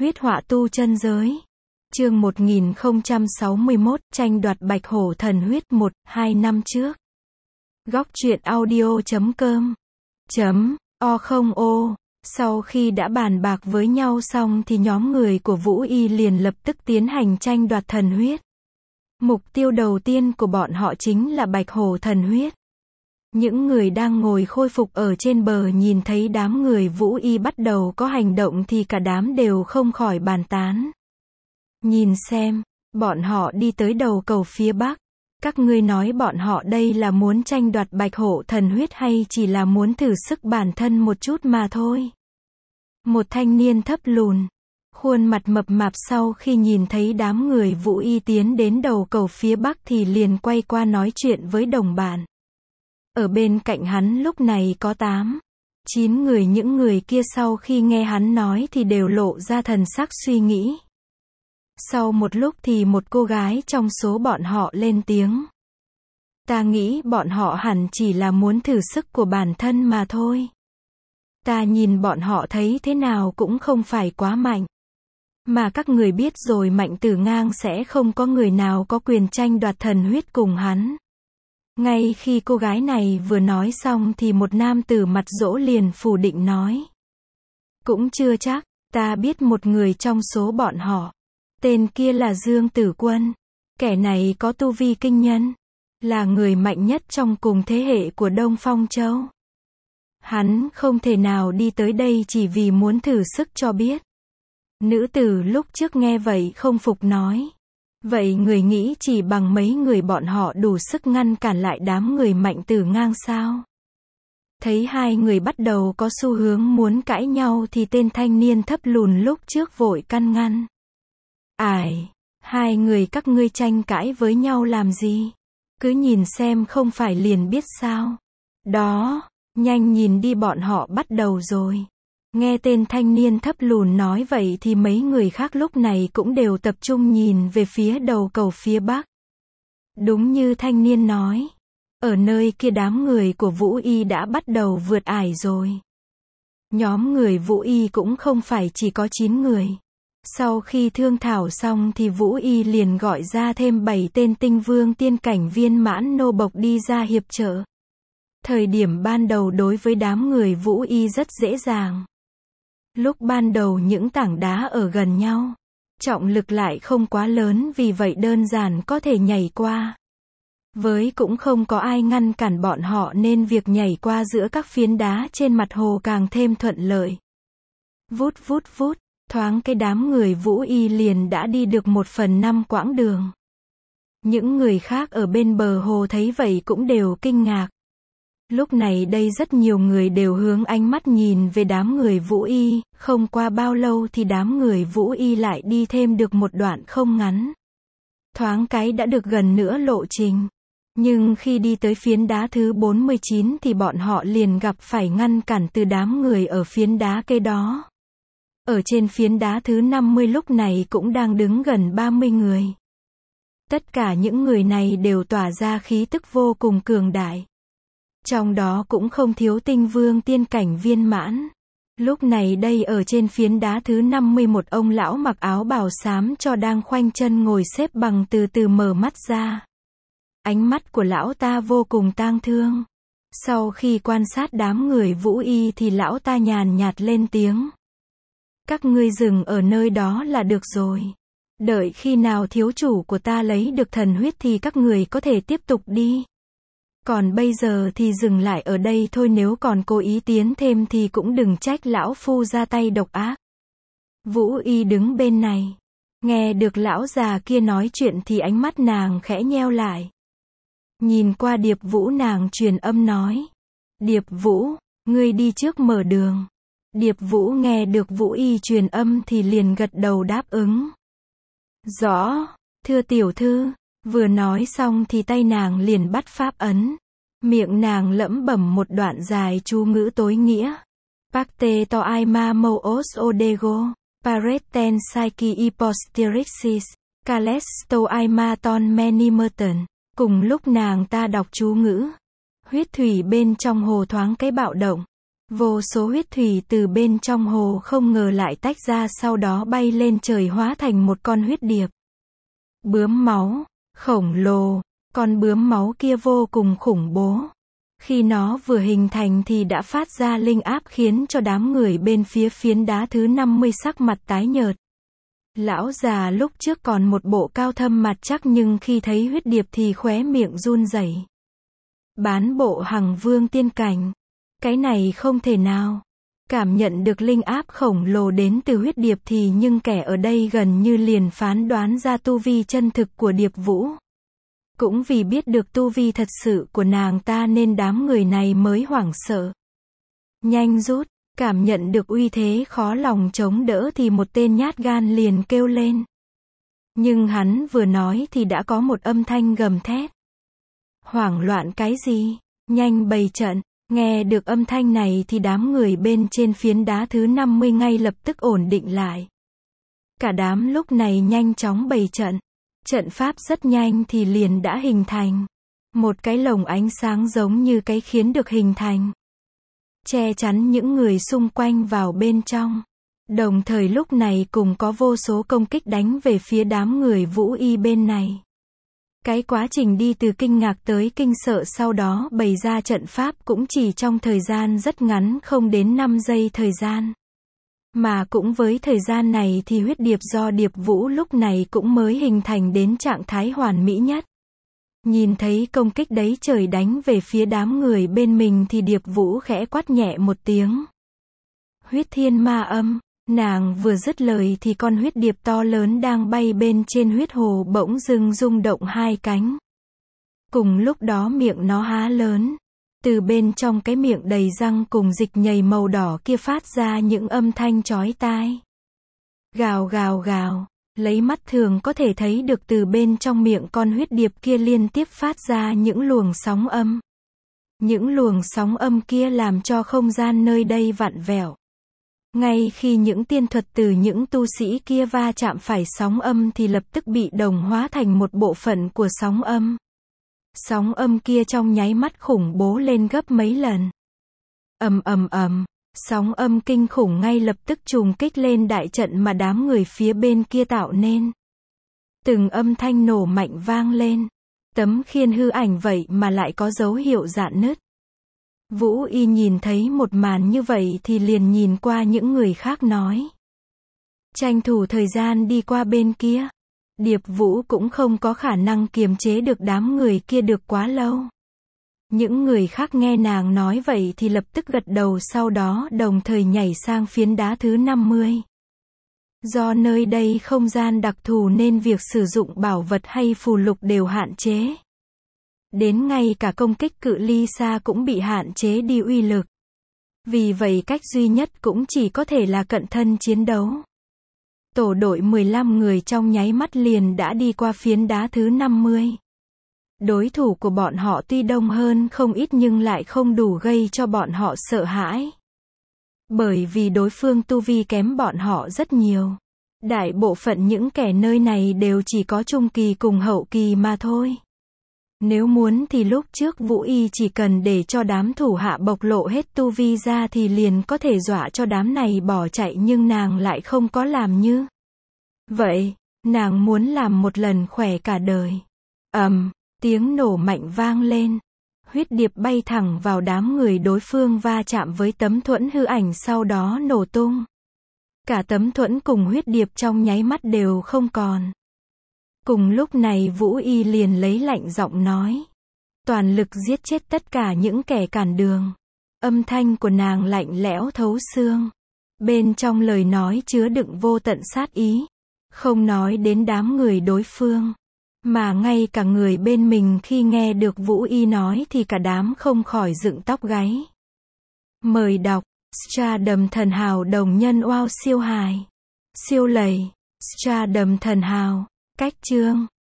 Huyết họa tu chân giới. Chương 1061, tranh đoạt bạch hổ thần huyết 1-2 năm trước. Góc truyện audio.com O. Sau khi đã bàn bạc với nhau xong thì nhóm người của Vũ Y liền lập tức tiến hành tranh đoạt thần huyết. Mục tiêu đầu tiên của bọn họ chính là bạch hổ thần huyết. Những người đang ngồi khôi phục ở trên bờ nhìn thấy đám người Vũ Y bắt đầu có hành động thì cả đám đều không khỏi bàn tán. Nhìn xem, bọn họ đi tới đầu cầu phía Bắc. Các ngươi nói bọn họ đây là muốn tranh đoạt bạch hổ thần huyết hay chỉ là muốn thử sức bản thân một chút mà thôi. Một thanh niên thấp lùn, khuôn mặt mập mạp sau khi nhìn thấy đám người Vũ Y tiến đến đầu cầu phía Bắc thì liền quay qua nói chuyện với đồng bạn. Ở bên cạnh hắn lúc này có 8-9 người, những người kia sau khi nghe hắn nói thì đều lộ ra thần sắc suy nghĩ. Sau một lúc thì một cô gái trong số bọn họ lên tiếng. Ta nghĩ bọn họ hẳn chỉ là muốn thử sức của bản thân mà thôi. Ta nhìn bọn họ thấy thế nào cũng không phải quá mạnh. Mà các người biết rồi, Mạnh Tử Ngang sẽ không có người nào có quyền tranh đoạt thần huyết cùng hắn. Ngay khi cô gái này vừa nói xong thì một nam tử mặt dỗ liền phủ định nói. Cũng chưa chắc, ta biết một người trong số bọn họ. Tên kia là Dương Tử Quân. Kẻ này có tu vi kinh nhân. Là người mạnh nhất trong cùng thế hệ của Đông Phong Châu. Hắn không thể nào đi tới đây chỉ vì muốn thử sức cho biết. Nữ tử lúc trước nghe vậy không phục nói. Vậy người nghĩ chỉ bằng mấy người bọn họ đủ sức ngăn cản lại đám người Mạnh Tử Ngang sao? Thấy hai người bắt đầu có xu hướng muốn cãi nhau thì tên thanh niên thấp lùn lúc trước vội can ngăn. Ải, hai người các ngươi tranh cãi với nhau làm gì? Cứ nhìn xem không phải liền biết sao? Đó, nhanh nhìn đi, bọn họ bắt đầu rồi. Nghe tên thanh niên thấp lùn nói vậy thì mấy người khác lúc này cũng đều tập trung nhìn về phía đầu cầu phía Bắc. Đúng như thanh niên nói. Ở nơi kia đám người của Vũ Y đã bắt đầu vượt ải rồi. Nhóm người Vũ Y cũng không phải chỉ có 9 người. Sau khi thương thảo xong thì Vũ Y liền gọi ra thêm 7 tên tinh vương tiên cảnh viên mãn nô bộc đi ra hiệp trợ. Thời điểm ban đầu đối với đám người Vũ Y rất dễ dàng. Lúc ban đầu những tảng đá ở gần nhau, trọng lực lại không quá lớn, vì vậy đơn giản có thể nhảy qua. Với cũng không có ai ngăn cản bọn họ nên việc nhảy qua giữa các phiến đá trên mặt hồ càng thêm thuận lợi. Vút vút vút, thoáng cái đám người Vũ Y liền đã đi được 1/5 quãng đường. Những người khác ở bên bờ hồ thấy vậy cũng đều kinh ngạc. Lúc này đây rất nhiều người đều hướng ánh mắt nhìn về đám người Vũ Y, không qua bao lâu thì đám người Vũ Y lại đi thêm được một đoạn không ngắn. Thoáng cái đã được gần nửa lộ trình. Nhưng khi đi tới phiến đá thứ 49 thì bọn họ liền gặp phải ngăn cản từ đám người ở phiến đá kế đó. Ở trên phiến đá thứ 50 lúc này cũng đang đứng gần 30 người. Tất cả những người này đều tỏa ra khí tức vô cùng cường đại. Trong đó cũng không thiếu tinh vương tiên cảnh viên mãn. Lúc này đây ở trên phiến đá thứ 50 một ông lão mặc áo bào xám cho đang khoanh chân ngồi xếp bằng từ từ mở mắt ra. Ánh mắt của lão ta vô cùng tang thương. Sau khi quan sát đám người Vũ Y thì lão ta nhàn nhạt lên tiếng. Các ngươi dừng ở nơi đó là được rồi. Đợi khi nào thiếu chủ của ta lấy được thần huyết thì các người có thể tiếp tục đi. Còn bây giờ thì dừng lại ở đây thôi, nếu còn cố ý tiến thêm thì cũng đừng trách lão phu ra tay độc ác. Vũ Y đứng bên này. Nghe được lão già kia nói chuyện thì ánh mắt nàng khẽ nheo lại. Nhìn qua Điệp Vũ nàng truyền âm nói. Điệp Vũ, ngươi đi trước mở đường. Điệp Vũ nghe được Vũ Y truyền âm thì liền gật đầu đáp ứng. Rõ, thưa tiểu thư. Vừa nói xong thì tay nàng liền bắt pháp ấn. Miệng nàng lẩm bẩm một đoạn dài chú ngữ tối nghĩa. Pacte to aima moos odego, pareten psyche hyposterixis, calesto aima ton menimerton. Cùng lúc nàng ta đọc chú ngữ, huyết thủy bên trong hồ thoáng cái bạo động. Vô số huyết thủy từ bên trong hồ không ngờ lại tách ra sau đó bay lên trời hóa thành một con huyết điệp. Bướm máu, khổng lồ, con bướm máu kia vô cùng khủng bố. Khi nó vừa hình thành thì đã phát ra linh áp khiến cho đám người bên phía phiến đá thứ 50 sắc mặt tái nhợt. Lão già lúc trước còn một bộ cao thâm mặt chắc nhưng khi thấy huyết điệp thì khóe miệng run rẩy. Bán bộ Hằng Vương tiên cảnh. Cái này không thể nào. Cảm nhận được linh áp khổng lồ đến từ huyết điệp thì nhưng kẻ ở đây gần như liền phán đoán ra tu vi chân thực của Điệp Vũ. Cũng vì biết được tu vi thật sự của nàng ta nên đám người này mới hoảng sợ. Nhanh rút, cảm nhận được uy thế khó lòng chống đỡ thì một tên nhát gan liền kêu lên. Nhưng hắn vừa nói thì đã có một âm thanh gầm thét. Hoảng loạn cái gì? Nhanh bày trận. Nghe được âm thanh này thì đám người bên trên phiến đá thứ 50 ngay lập tức ổn định lại. Cả đám lúc này nhanh chóng bày trận. Trận pháp rất nhanh thì liền đã hình thành. Một cái lồng ánh sáng giống như cái khiến được hình thành. Che chắn những người xung quanh vào bên trong. Đồng thời lúc này cùng có vô số công kích đánh về phía đám người Vũ Y bên này. Cái quá trình đi từ kinh ngạc tới kinh sợ sau đó bày ra trận pháp cũng chỉ trong thời gian rất ngắn không đến 5 giây thời gian. Mà cũng với thời gian này thì huyết điệp do Điệp Vũ lúc này cũng mới hình thành đến trạng thái hoàn mỹ nhất. Nhìn thấy công kích đấy trời đánh về phía đám người bên mình thì Điệp Vũ khẽ quát nhẹ một tiếng. Huyết thiên ma âm. Nàng vừa dứt lời thì con huyết điệp to lớn đang bay bên trên huyết hồ bỗng dưng rung động hai cánh. Cùng lúc đó miệng nó há lớn. Từ bên trong cái miệng đầy răng cùng dịch nhầy màu đỏ kia phát ra những âm thanh chói tai. Gào gào gào, lấy mắt thường có thể thấy được từ bên trong miệng con huyết điệp kia liên tiếp phát ra những luồng sóng âm. Những luồng sóng âm kia làm cho không gian nơi đây vặn vẹo. Ngay khi những tiên thuật từ những tu sĩ kia va chạm phải sóng âm thì lập tức bị đồng hóa thành một bộ phận của sóng âm. Sóng âm kia trong nháy mắt khủng bố lên gấp mấy lần. Ầm ầm ầm, sóng âm kinh khủng ngay lập tức trùng kích lên đại trận mà đám người phía bên kia tạo nên. Từng âm thanh nổ mạnh vang lên. Tấm khiên hư ảnh vậy mà lại có dấu hiệu rạn nứt. Vũ Y nhìn thấy một màn như vậy thì liền nhìn qua những người khác nói. Tranh thủ thời gian đi qua bên kia. Điệp Vũ cũng không có khả năng kiềm chế được đám người kia được quá lâu. Những người khác nghe nàng nói vậy thì lập tức gật đầu sau đó đồng thời nhảy sang phiến đá thứ 50. Do nơi đây không gian đặc thù nên việc sử dụng bảo vật hay phù lục đều hạn chế. Đến ngay cả công kích cự ly xa cũng bị hạn chế đi uy lực. Vì vậy cách duy nhất cũng chỉ có thể là cận thân chiến đấu. Tổ đội 15 người trong nháy mắt liền đã đi qua phiến đá thứ 50. Đối thủ của bọn họ tuy đông hơn không ít nhưng lại không đủ gây cho bọn họ sợ hãi. Bởi vì đối phương tu vi kém bọn họ rất nhiều. Đại bộ phận những kẻ nơi này đều chỉ có trung kỳ cùng hậu kỳ mà thôi. Nếu muốn thì lúc trước Vũ Y chỉ cần để cho đám thủ hạ bộc lộ hết tu vi ra thì liền có thể dọa cho đám này bỏ chạy nhưng nàng lại không có làm như vậy, nàng muốn làm một lần khỏe cả đời. Tiếng nổ mạnh vang lên. Huyết điệp bay thẳng vào đám người đối phương va chạm với tấm thuẫn hư ảnh sau đó nổ tung. Cả tấm thuẫn cùng huyết điệp trong nháy mắt đều không còn. Cùng lúc này Vũ Y liền lấy lạnh giọng nói. Toàn lực giết chết tất cả những kẻ cản đường. Âm thanh của nàng lạnh lẽo thấu xương. Bên trong lời nói chứa đựng vô tận sát ý. Không nói đến đám người đối phương. Mà ngay cả người bên mình khi nghe được Vũ Y nói thì cả đám không khỏi dựng tóc gáy. Mời đọc. Stardom thần hào đồng nhân wow siêu hài. Siêu lầy. Stardom thần hào. Cách chương